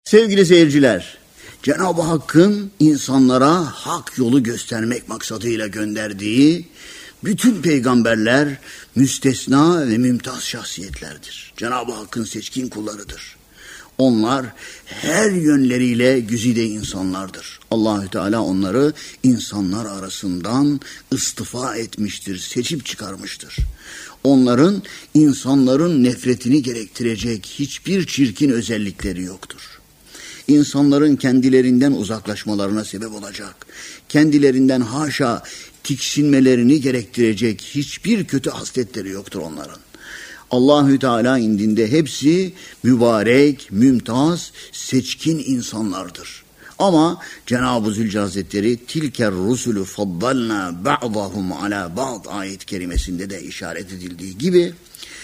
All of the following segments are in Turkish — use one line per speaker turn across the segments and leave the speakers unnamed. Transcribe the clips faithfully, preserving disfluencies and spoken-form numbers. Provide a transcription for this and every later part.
Sevgili seyirciler, Cenab-ı Hakk'ın insanlara hak yolu göstermek maksadıyla gönderdiği bütün peygamberler müstesna ve mümtaz şahsiyetlerdir. Cenab-ı Hakk'ın seçkin kullarıdır. Onlar her yönleriyle güzide insanlardır. Allahü Teala onları insanlar arasından istifa etmiştir, seçip çıkarmıştır. Onların insanların nefretini gerektirecek hiçbir çirkin özellikleri yoktur. İnsanların kendilerinden uzaklaşmalarına sebep olacak, kendilerinden haşa tiksinmelerini gerektirecek hiçbir kötü hasletleri yoktur onların. Allahü Teala indinde hepsi mübarek, mümtaz, seçkin insanlardır. Ama Cenab-ı Zülcelal Hazretleri tilker rusulü faddalna ba'dahum ala ba'd ayet kerimesinde de işaret edildiği gibi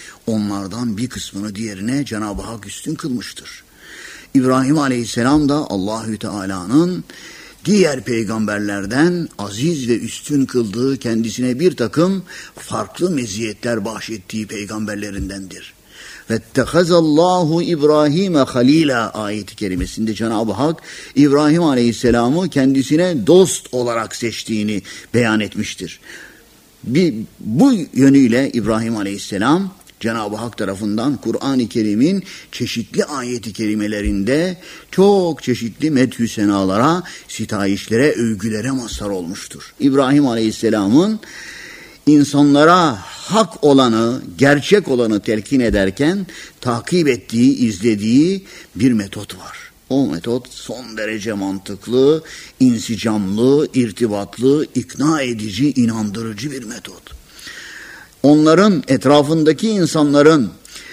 onlardan bir kısmını diğerine Cenab-ı Hak üstün kılmıştır. İbrahim Aleyhisselam da Allahü Teala'nın diğer peygamberlerden aziz ve üstün kıldığı, kendisine bir takım farklı meziyetler bahşettiği peygamberlerindendir. Vettehazallahu İbrahim'e halila ayeti kerimesinde Cenab-ı Hak İbrahim Aleyhisselam'ı kendisine dost olarak seçtiğini beyan etmiştir. Bir, bu yönüyle İbrahim Aleyhisselam Cenab-ı Hak tarafından Kur'an-ı Kerim'in çeşitli ayeti kerimelerinde çok çeşitli medhü senalara, sitayişlere, övgülere mazhar olmuştur. İbrahim Aleyhisselam'ın insanlara hak olanı, gerçek olanı telkin ederken takip ettiği, izlediği bir metot var. O metot son derece mantıklı, insicamlı, irtibatlı, ikna edici, inandırıcı bir metot. Onların, etrafındaki insanların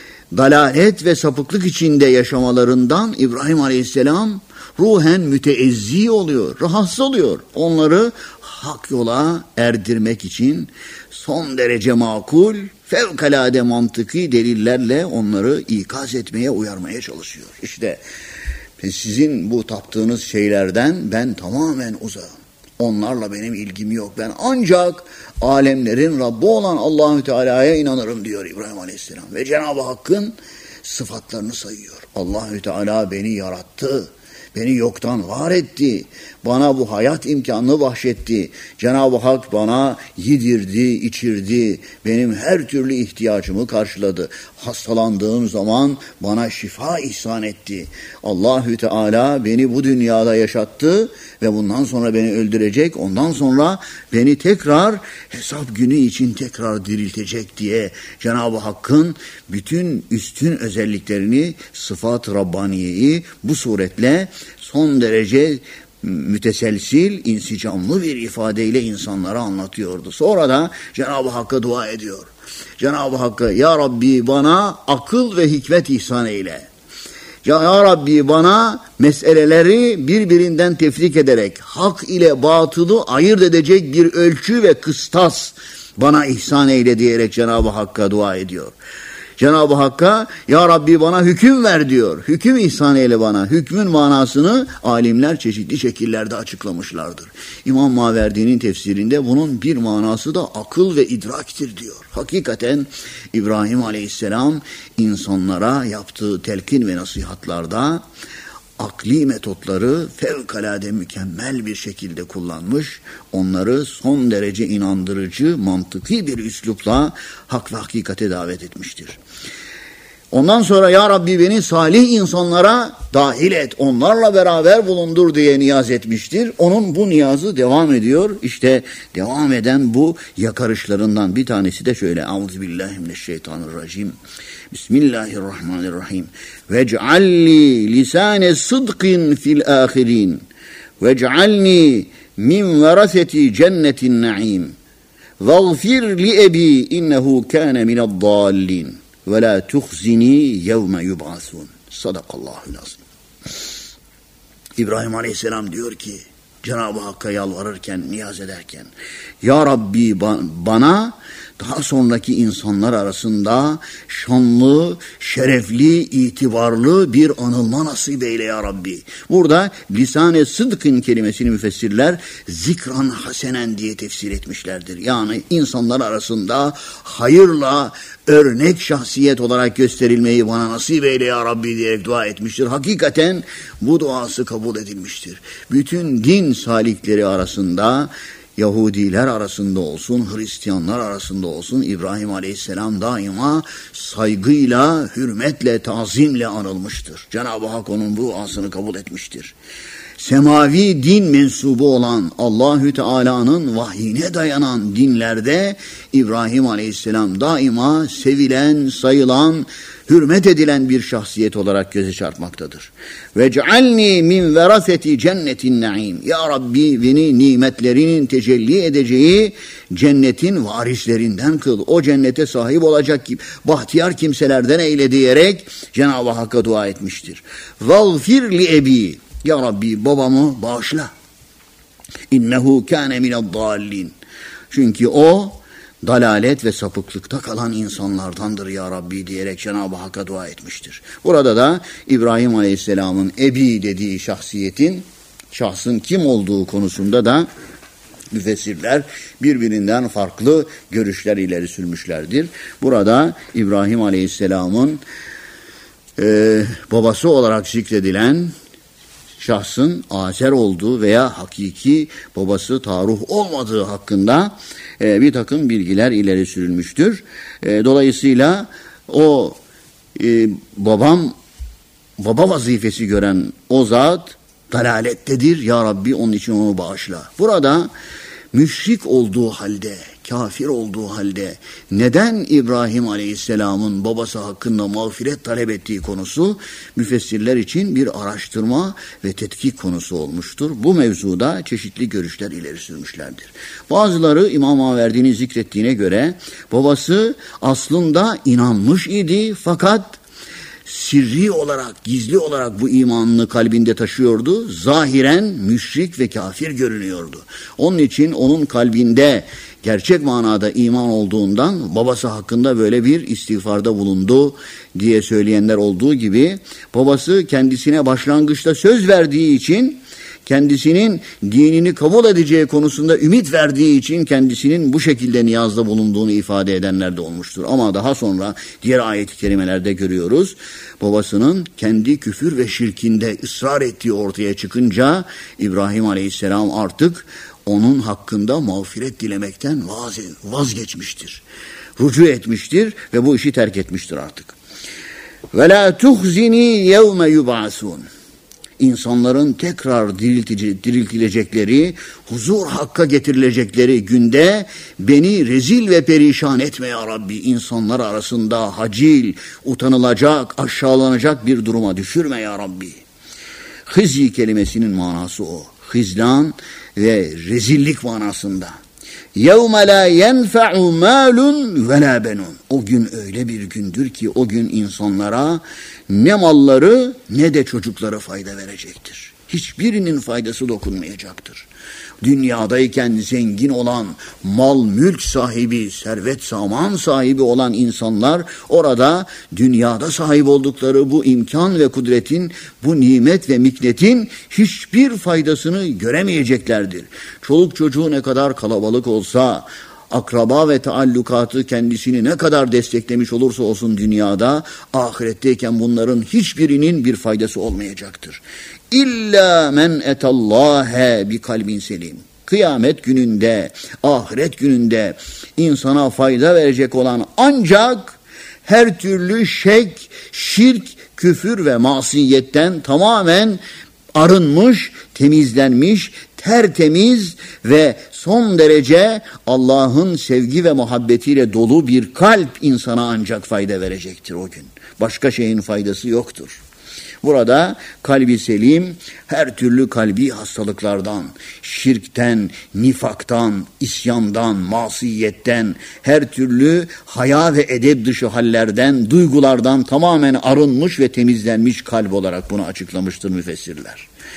dalalet ve sapıklık içinde yaşamalarından İbrahim Aleyhisselam ruhen müteezzi oluyor, rahatsız oluyor. Onları hak yola erdirmek için son derece makul, fevkalade mantıki delillerle onları ikaz etmeye, uyarmaya çalışıyor. İşte sizin bu taptığınız şeylerden ben tamamen uzağım. Onlarla benim ilgim yok. Ben ancak alemlerin Rabbi olan Allahü Teala'ya inanırım diyor İbrahim Aleyhisselam. Ve Cenab-ı Hakk'ın sıfatlarını sayıyor. Allahü Teala beni yarattı. Beni yoktan var etti. Bana bu hayat imkanını bahşetti. Cenab-ı Hak bana yedirdi, içirdi. Benim her türlü ihtiyacımı karşıladı. Hastalandığım zaman bana şifa ihsan etti. Allahü Teala beni bu dünyada yaşattı ve bundan sonra beni öldürecek. Ondan sonra beni tekrar hesap günü için tekrar diriltecek diye Cenab-ı Hakk'ın bütün üstün özelliklerini, sıfat-ı Rabbaniye'yi bu suretle son derece müteselsil, insicamlı bir ifadeyle insanlara anlatıyordu. Sonra da Cenab-ı Hakk'a dua ediyor. Cenab-ı Hakk'a ya Rabbi bana akıl ve hikmet ihsan eyle. Ya Rabbi bana meseleleri birbirinden tefrik ederek hak ile batılı ayırt edecek bir ölçü ve kıstas bana ihsan eyle diyerek Cenab-ı Hakk'a dua ediyor. Cenab-ı Hakk'a ya Rabbi bana hüküm ver diyor. Hüküm ihsan eyle bana. Hükmün manasını alimler çeşitli şekillerde açıklamışlardır. İmam Maverdi'nin tefsirinde bunun bir manası da akıl ve idraktir diyor. Hakikaten İbrahim Aleyhisselam insanlara yaptığı telkin ve nasihatlarda akli metotları fevkalade mükemmel bir şekilde kullanmış, onları son derece inandırıcı, mantıki bir üslupla hak ve hakikate davet etmiştir. Ondan sonra ya Rabbi beni salih insanlara dahil et, onlarla beraber bulundur diye niyaz etmiştir. Onun bu niyazı devam ediyor. İşte devam eden bu yakarışlarından bir tanesi de şöyle. Euzubillahimineşşeytanirracim. Bismillahirrahmanirrahim. Vec'alli lisane sıdkın fil ahirin. Vec'alni min veraseti cennetin na'im. Vagfir li ebi innehu kâne mineddâllin. Ve la tuhzini yevme yub'asun. Sadakallahul azim. İbrahim Aleyhisselam diyor ki Cenab-ı Hakk'a yalvarırken, niyaz ederken ya Rabbi bana daha sonraki insanlar arasında şanlı, şerefli, itibarlı bir anılma nasip eyle ya Rabbi. Burada lisan-ı sıdkın kelimesini müfessirler zikran hasenen diye tefsir etmişlerdir. Yani insanlar arasında hayırla örnek şahsiyet olarak gösterilmeyi bana nasip eyle ya Rabbi diyerek dua etmiştir. Hakikaten bu duası kabul edilmiştir. Bütün din salikleri arasında, Yahudiler arasında olsun, Hristiyanlar arasında olsun İbrahim Aleyhisselam daima saygıyla, hürmetle, tazimle anılmıştır. Cenab-ı Hak onun bu duasını kabul etmiştir. Semavi din mensubu olan Allahü Teala'nın vahyine dayanan dinlerde İbrahim Aleyhisselam daima sevilen, sayılan, hürmet edilen bir şahsiyet olarak göze çarpmaktadır. Ve cealni min veraseti cennetin naim. Ya Rabbi beni nimetlerinin tecelli edeceği cennetin varislerinden kıl. O cennete sahip olacak gibi bahtiyar kimselerden eyle diyerek Cenab-ı Hakk'a dua etmiştir. Vagfir li ebi. Ya Rabbi babamı bağışla. İnnehu kâne mineddâllin. Çünkü o dalalet ve sapıklıkta kalan insanlardandır ya Rabbi diyerek Cenab-ı Hakk'a dua etmiştir. Burada da İbrahim Aleyhisselam'ın ebi dediği şahsiyetin, şahsın kim olduğu konusunda da müfessirler birbirinden farklı görüşler ileri sürmüşlerdir. Burada İbrahim Aleyhisselam'ın e, babası olarak zikredilen şahsın Azer olduğu veya hakiki babası Taruh olmadığı hakkında e, bir takım bilgiler ileri sürülmüştür. E, dolayısıyla o e, babam baba vazifesi gören o zat dalalettedir. Ya Rabbi onun için onu bağışla. Burada müşrik olduğu halde, kafir olduğu halde neden İbrahim Aleyhisselam'ın babası hakkında mağfiret talep ettiği konusu müfessirler için bir araştırma ve tetkik konusu olmuştur. Bu mevzuda çeşitli görüşler ileri sürmüşlerdir. Bazıları İmam Maverdi'nin zikrettiğine göre babası aslında inanmış idi fakat sirri olarak, gizli olarak bu imanını kalbinde taşıyordu. Zahiren müşrik ve kafir görünüyordu. Onun için onun kalbinde gerçek manada iman olduğundan babası hakkında böyle bir istiğfarda bulundu diye söyleyenler olduğu gibi babası kendisine başlangıçta söz verdiği için, kendisinin dinini kabul edeceği konusunda ümit verdiği için kendisinin bu şekilde niyazda bulunduğunu ifade edenler de olmuştur. Ama daha sonra diğer ayet-i kerimelerde görüyoruz. Babasının kendi küfür ve şirkinde ısrar ettiği ortaya çıkınca İbrahim Aleyhisselam artık onun hakkında mağfiret dilemekten vaz, vazgeçmiştir. Rücu etmiştir ve bu işi terk etmiştir artık. Ve la tuhzini yevme yub'asun. İnsanların tekrar diriltilecekleri, huzur hakka getirilecekleri günde beni rezil ve perişan etme ya Rabbi. İnsanlar arasında hacil, utanılacak, aşağılanacak bir duruma düşürme ya Rabbi. Hizyi kelimesinin manası o. Hizlan ve rezillik manasında. يَوْمَ لَا يَنْفَعُ مَالٌ وَلَا بَنُونَ. O gün öyle bir gündür ki o gün insanlara ne malları ne de çocuklara fayda verecektir. Hiçbirinin faydası dokunmayacaktır. Dünyadayken zengin olan, mal mülk sahibi, servet saman sahibi olan insanlar orada dünyada sahip oldukları bu imkan ve kudretin, bu nimet ve miknetin hiçbir faydasını göremeyeceklerdir. Çoluk çocuğu ne kadar kalabalık olsa, akraba ve taallukatı kendisini ne kadar desteklemiş olursa olsun dünyada, ahiretteyken bunların hiçbirinin bir faydası olmayacaktır. İlla men etallâhe bi kalbin selim. Kıyamet gününde, ahiret gününde insana fayda verecek olan ancak her türlü şek, şirk, küfür ve masiyetten tamamen arınmış, temizlenmiş, tertemiz ve son derece Allah'ın sevgi ve muhabbetiyle dolu bir kalp insana ancak fayda verecektir o gün. Başka şeyin faydası yoktur. Burada kalbi selim her türlü kalbi hastalıklardan, şirkten, nifaktan, isyandan, masiyetten, her türlü haya ve edep dışı hallerden, duygulardan tamamen arınmış ve temizlenmiş kalp olarak bunu açıklamıştır müfessirler.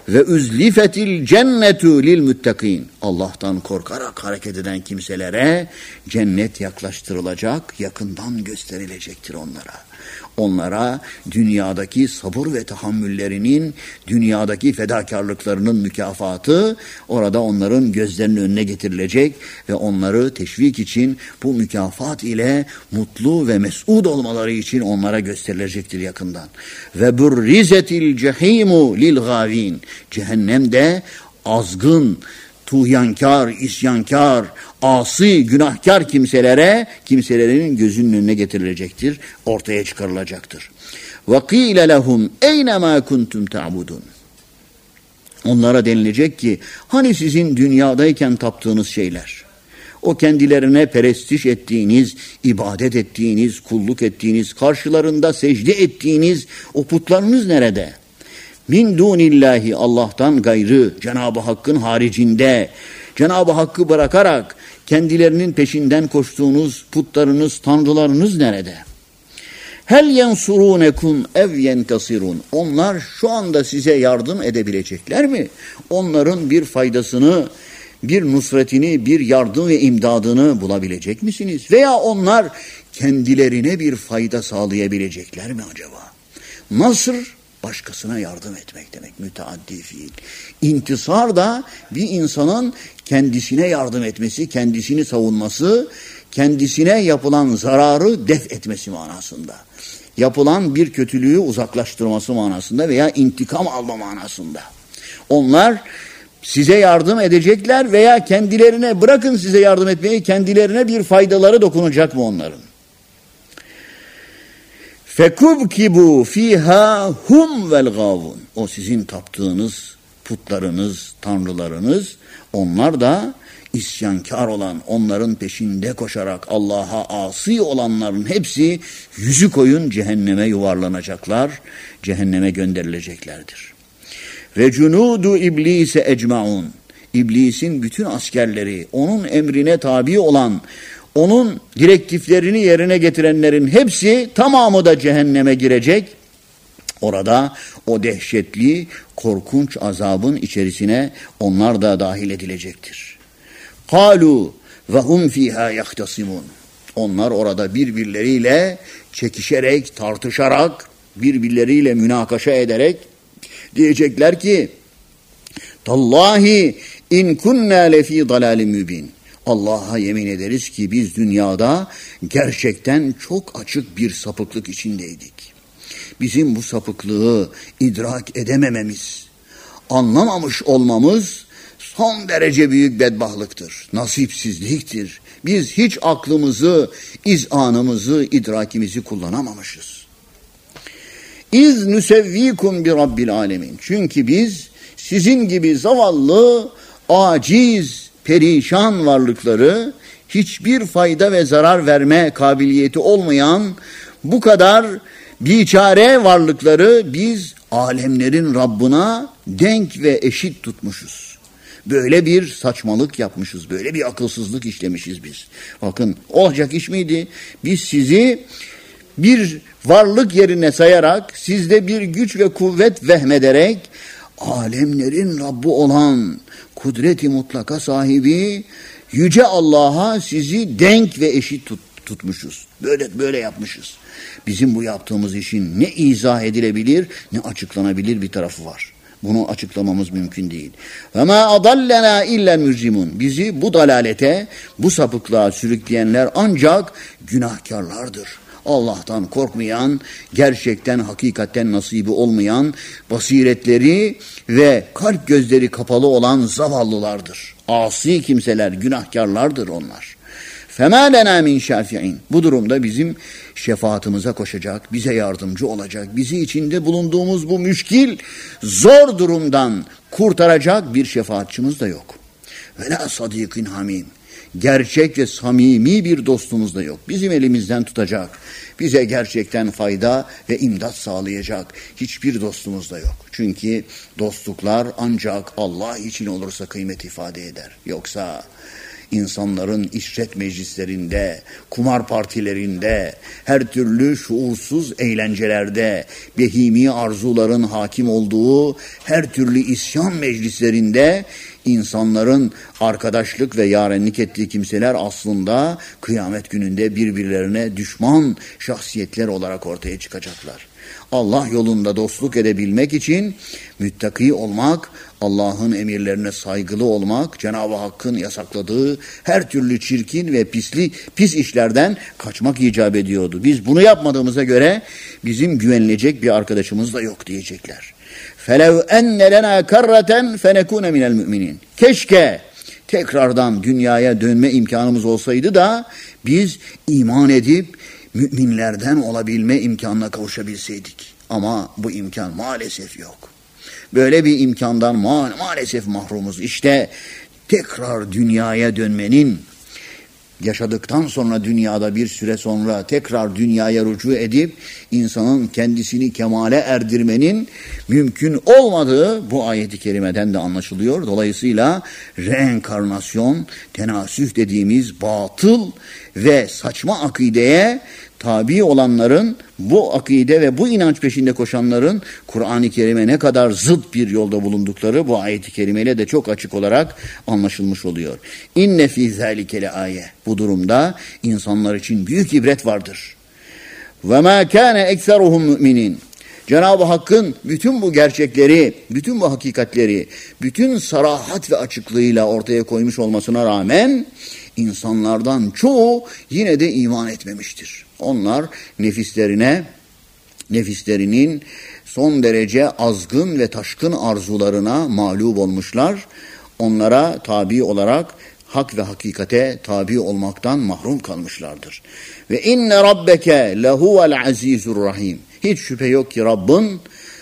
Ve üzlifetil cennetu lil muttakin. Allah'tan korkarak hareket eden kimselere cennet yaklaştırılacak, yakından gösterilecektir onlara. Onlara dünyadaki sabır ve tahammüllerinin, dünyadaki fedakarlıklarının mükafatı orada onların gözlerinin önüne getirilecek ve onları teşvik için bu mükafat ile mutlu ve mes'ud olmaları için onlara gösterilecektir yakından. Ve burrizetil cehimu lil gavin. Cehennemde azgın, tuğyankar, isyankar, asi, günahkar kimselere, kimselerin gözünün önüne getirilecektir, ortaya çıkarılacaktır. وَقِيلَ لَهُمْ اَيْنَمَا كُنْتُمْ تَعْبُدُونَ. Onlara denilecek ki, hani sizin dünyadayken taptığınız şeyler, o kendilerine perestiş ettiğiniz, ibadet ettiğiniz, kulluk ettiğiniz, karşılarında secde ettiğiniz o putlarınız nerede? Min dunillahi, Allah'tan gayrı, Cenab-ı Hakk'ın haricinde, Cenab-ı Hakk'ı bırakarak kendilerinin peşinden koştuğunuz putlarınız, tanrılarınız nerede? Hel yensurunekum ev yentasirun. Onlar şu anda size yardım edebilecekler mi? Onların bir faydasını, bir nusretini, bir yardım ve imdadını bulabilecek misiniz? Veya onlar kendilerine bir fayda sağlayabilecekler mi acaba? Nasr, başkasına yardım etmek demek, müteaddi fiil. İntisar da bir insanın kendisine yardım etmesi, kendisini savunması, kendisine yapılan zararı def etmesi manasında. Yapılan bir kötülüğü uzaklaştırması manasında veya intikam alma manasında. Onlar size yardım edecekler veya kendilerine, bırakın size yardım etmeyi, kendilerine bir faydaları dokunacak mı onların? Fekubkibu fiha hum vel gavun. O sizin taptığınız putlarınız, tanrılarınız, onlar da isyankar olan, onların peşinde koşarak Allah'a asi olanların hepsi yüzü koyun cehenneme yuvarlanacaklar, cehenneme gönderileceklerdir. Ve cunudu iblise ecmaun. İblisin bütün askerleri, onun emrine tabi olan, onun direktiflerini yerine getirenlerin hepsi, tamamı da cehenneme girecek. Orada o dehşetli, korkunç azabın içerisine onlar da dahil edilecektir. Kalu ve hum fiha yahtasimun. Onlar orada birbirleriyle çekişerek, tartışarak, birbirleriyle münakaşa ederek diyecekler ki: Tallahi in kunna lefi dalalin mübin. Allah'a yemin ederiz ki biz dünyada gerçekten çok açık bir sapıklık içindeydik. Bizim bu sapıklığı idrak edemememiz, anlamamış olmamız son derece büyük bedbahtlıktır, nasipsizliktir. Biz hiç aklımızı, izanımızı, idrakimizi kullanamamışız. İz nusevvikum bi rabbil alemin. Çünkü biz sizin gibi zavallı, aciz, perişan varlıkları, hiçbir fayda ve zarar verme kabiliyeti olmayan bu kadar biçare varlıkları biz alemlerin Rabbına denk ve eşit tutmuşuz. Böyle bir saçmalık yapmışız, böyle bir akılsızlık işlemişiz biz. Bakın, olacak iş miydi? Biz sizi bir varlık yerine sayarak, sizde bir güç ve kuvvet vehmederek, alemlerin Rabbi olan, kudret-i mutlaka sahibi, yüce Allah'a sizi denk ve eşit tut, tutmuşuz. Böyle böyle yapmışız. Bizim bu yaptığımız işin ne izah edilebilir, ne açıklanabilir bir tarafı var. Bunu açıklamamız mümkün değil. Ve ma adallena illa mücrimun. Bizi bu dalalete, bu sapıklığa sürükleyenler ancak günahkarlardır. Allah'tan korkmayan, gerçekten hakikaten nasibi olmayan, basiretleri ve kalp gözleri kapalı olan zavallılardır. Asi kimseler, günahkarlardır onlar. فَمَا لَنَا مِنْ شَافِعِينَ. Bu durumda bizim şefaatimize koşacak, bize yardımcı olacak, bizi içinde bulunduğumuz bu müşkil, zor durumdan kurtaracak bir şefaatçimiz de yok. وَلَا صَدِيقٍ hamim. Gerçek ve samimi bir dostumuz da yok. Bizim elimizden tutacak, bize gerçekten fayda ve imdat sağlayacak hiçbir dostumuz da yok. Çünkü dostluklar ancak Allah için olursa kıymet ifade eder. Yoksa insanların işret meclislerinde, kumar partilerinde, her türlü şuursuz eğlencelerde, behimi arzuların hakim olduğu her türlü isyan meclislerinde insanların arkadaşlık ve yarenlik ettiği kimseler aslında kıyamet gününde birbirlerine düşman şahsiyetler olarak ortaya çıkacaklar. Allah yolunda dostluk edebilmek için müttaki olmak, Allah'ın emirlerine saygılı olmak, Cenab-ı Hakk'ın yasakladığı her türlü çirkin ve pisli, pis işlerden kaçmak icap ediyordu. Biz bunu yapmadığımıza göre bizim güvenilecek bir arkadaşımız da yok diyecekler. فَلَوْ اَنَّ لَنَا كَرَّةً فَنَكُونَ مِنَ الْمُؤْمِنِينَ. Keşke tekrardan dünyaya dönme imkanımız olsaydı da biz iman edip müminlerden olabilme imkanına kavuşabilseydik. Ama bu imkan maalesef yok. Böyle bir imkandan ma- maalesef mahrumuz. İşte tekrar dünyaya dönmenin, yaşadıktan sonra dünyada bir süre sonra tekrar dünyaya rücu edip insanın kendisini kemale erdirmenin mümkün olmadığı bu ayet-i kerimeden de anlaşılıyor. Dolayısıyla reenkarnasyon, tenasüh dediğimiz batıl ve saçma akideye tabi olanların, bu akide ve bu inanç peşinde koşanların Kur'an-ı Kerim'e ne kadar zıt bir yolda bulundukları bu ayet-i kerimeyle de çok açık olarak anlaşılmış oluyor. İnne fî zâlike leâye. Bu durumda insanlar için büyük ibret vardır. Ve mâ kâne ekseruhum müminin. Cenab-ı Hakk'ın bütün bu gerçekleri, bütün bu hakikatleri, bütün sarahat ve açıklığıyla ortaya koymuş olmasına rağmen insanlardan çoğu yine de iman etmemiştir. Onlar nefislerine, nefislerinin son derece azgın ve taşkın arzularına mağlup olmuşlar. Onlara tabi olarak hak ve hakikate tabi olmaktan mahrum kalmışlardır. Ve inne rabbeke lehuvel azizur rahim. Hiç şüphe yok ki Rabbin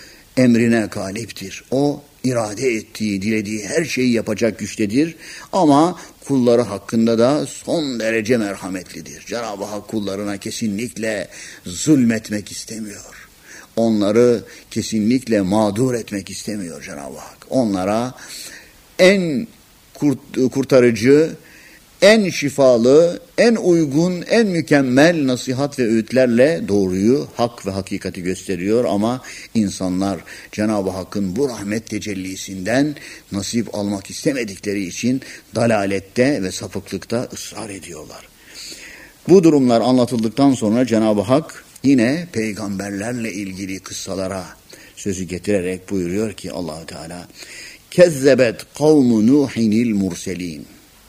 emrine galiptir. O irade ettiği, dilediği her şeyi yapacak güçtedir. Ama kulları hakkında da son derece merhametlidir. Cenab-ı Hak kullarına kesinlikle zulmetmek istemiyor. Onları kesinlikle mağdur etmek istemiyor Cenab-ı Hak. Onlara en kurt, kurtarıcı, en şifalı, en uygun, en mükemmel nasihat ve öğütlerle doğruyu, hak ve hakikati gösteriyor ama insanlar Cenab-ı Hakk'ın bu rahmet tecellisinden nasip almak istemedikleri için dalalette ve sapıklıkta ısrar ediyorlar. Bu durumlar anlatıldıktan sonra Cenab-ı Hak yine peygamberlerle ilgili kıssalara sözü getirerek buyuruyor ki Allah-u Teala kezzebet kavmu Nuhinil murselin.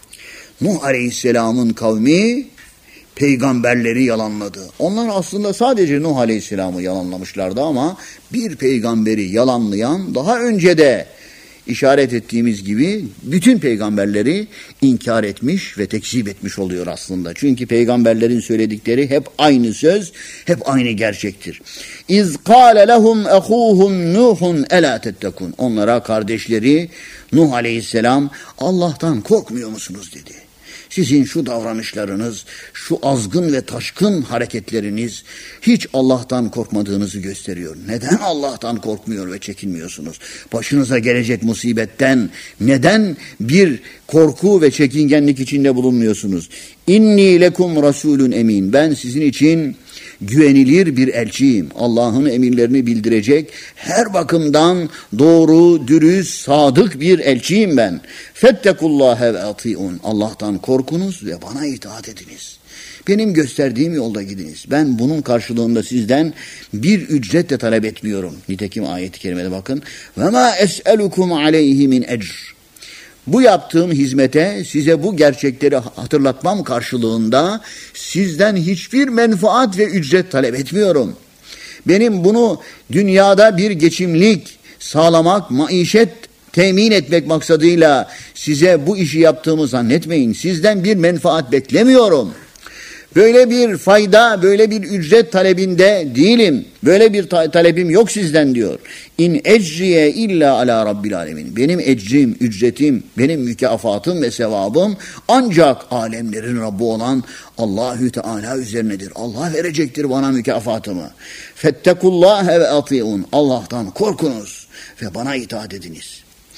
Nuh Aleyhisselam'ın kavmi peygamberleri yalanladı. Onlar aslında sadece Nuh Aleyhisselam'ı yalanlamışlardı ama bir peygamberi yalanlayan daha önce de işaret ettiğimiz gibi bütün peygamberleri inkar etmiş ve tekzip etmiş oluyor aslında. Çünkü peygamberlerin söyledikleri hep aynı söz, hep aynı gerçektir. İz kâle lehum ehûhum Nuhun elâ tettekûn. Onlara kardeşleri Nuh Aleyhisselam Allah'tan korkmuyor musunuz dedi. Sizin şu davranışlarınız, şu azgın ve taşkın hareketleriniz hiç Allah'tan korkmadığınızı gösteriyor. Neden Allah'tan korkmuyor ve çekinmiyorsunuz? Başınıza gelecek musibetten neden bir korku ve çekingenlik içinde bulunmuyorsunuz? İnni lekum rasulun emin. Ben sizin için güvenilir bir elçiyim. Allah'ın emirlerini bildirecek her bakımdan doğru, dürüst, sadık bir elçiyim ben. Fettekullâhe ve ati'un. Allah'tan korkunuz ve bana itaat ediniz. Benim gösterdiğim yolda gidiniz. Ben bunun karşılığında sizden bir ücret de talep etmiyorum. Nitekim ayet-i kerimede bakın. Ve mâ es'elukum aleyhi min ecr. Bu yaptığım hizmete size bu gerçekleri hatırlatmam karşılığında sizden hiçbir menfaat ve ücret talep etmiyorum. Benim bunu dünyada bir geçimlik sağlamak, maişet temin etmek maksadıyla size bu işi yaptığımı zannetmeyin. Sizden bir menfaat beklemiyorum. Böyle bir fayda, böyle bir ücret talebinde değilim. Böyle bir ta- talebim yok sizden diyor. İn ecriye illa ala rabbil alemin. Benim ecrim, ücretim, benim mükafatım ve sevabım ancak alemlerin Rabbi olan Allahü Teala üzerinedir. Allah verecektir bana mükafatımı. Fettekullâhe ve ati'un. Allah'tan korkunuz ve bana itaat ediniz.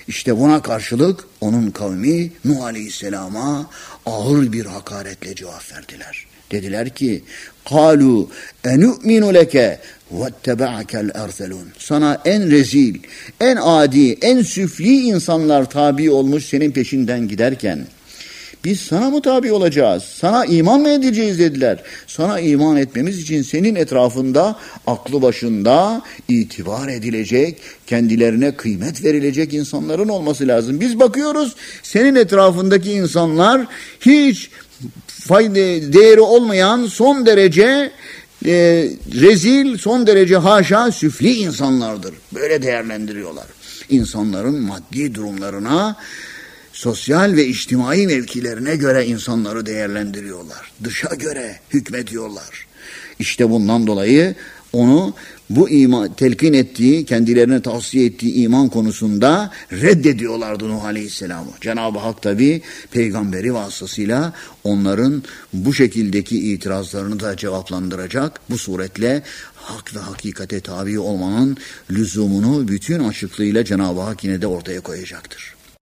İşte buna karşılık onun kavmi Nuh Aleyhisselam'a ağır bir hakaretle cevap verdiler. Dediler ki قَالُوا اَنُؤْمِنُ لَكَ وَاتَّبَعَكَ الْاَرْذَلُونَ Sana en rezil, en adi, en süfli insanlar tabi olmuş senin peşinden giderken biz sana mı tabi olacağız? Sana iman mı edeceğiz dediler. Sana iman etmemiz için senin etrafında aklı başında itibar edilecek, kendilerine kıymet verilecek insanların olması lazım. Biz bakıyoruz senin etrafındaki insanlar hiç fayda, değeri olmayan son derece e, rezil, son derece haşa süfli insanlardır. Böyle değerlendiriyorlar. İnsanların maddi durumlarına, sosyal ve içtimai mevkilerine göre insanları değerlendiriyorlar. Dışa göre hükmediyorlar. İşte bundan dolayı onu bu iman, telkin ettiği, kendilerine tavsiye ettiği iman konusunda reddediyorlardı Nuh Aleyhisselam'ı. Cenab-ı Hak tabi peygamberi vasıtasıyla onların bu şekildeki itirazlarını da cevaplandıracak. Bu suretle hak ve hakikate tabi olmanın lüzumunu bütün açıklığıyla Cenab-ı Hak yine de ortaya koyacaktır.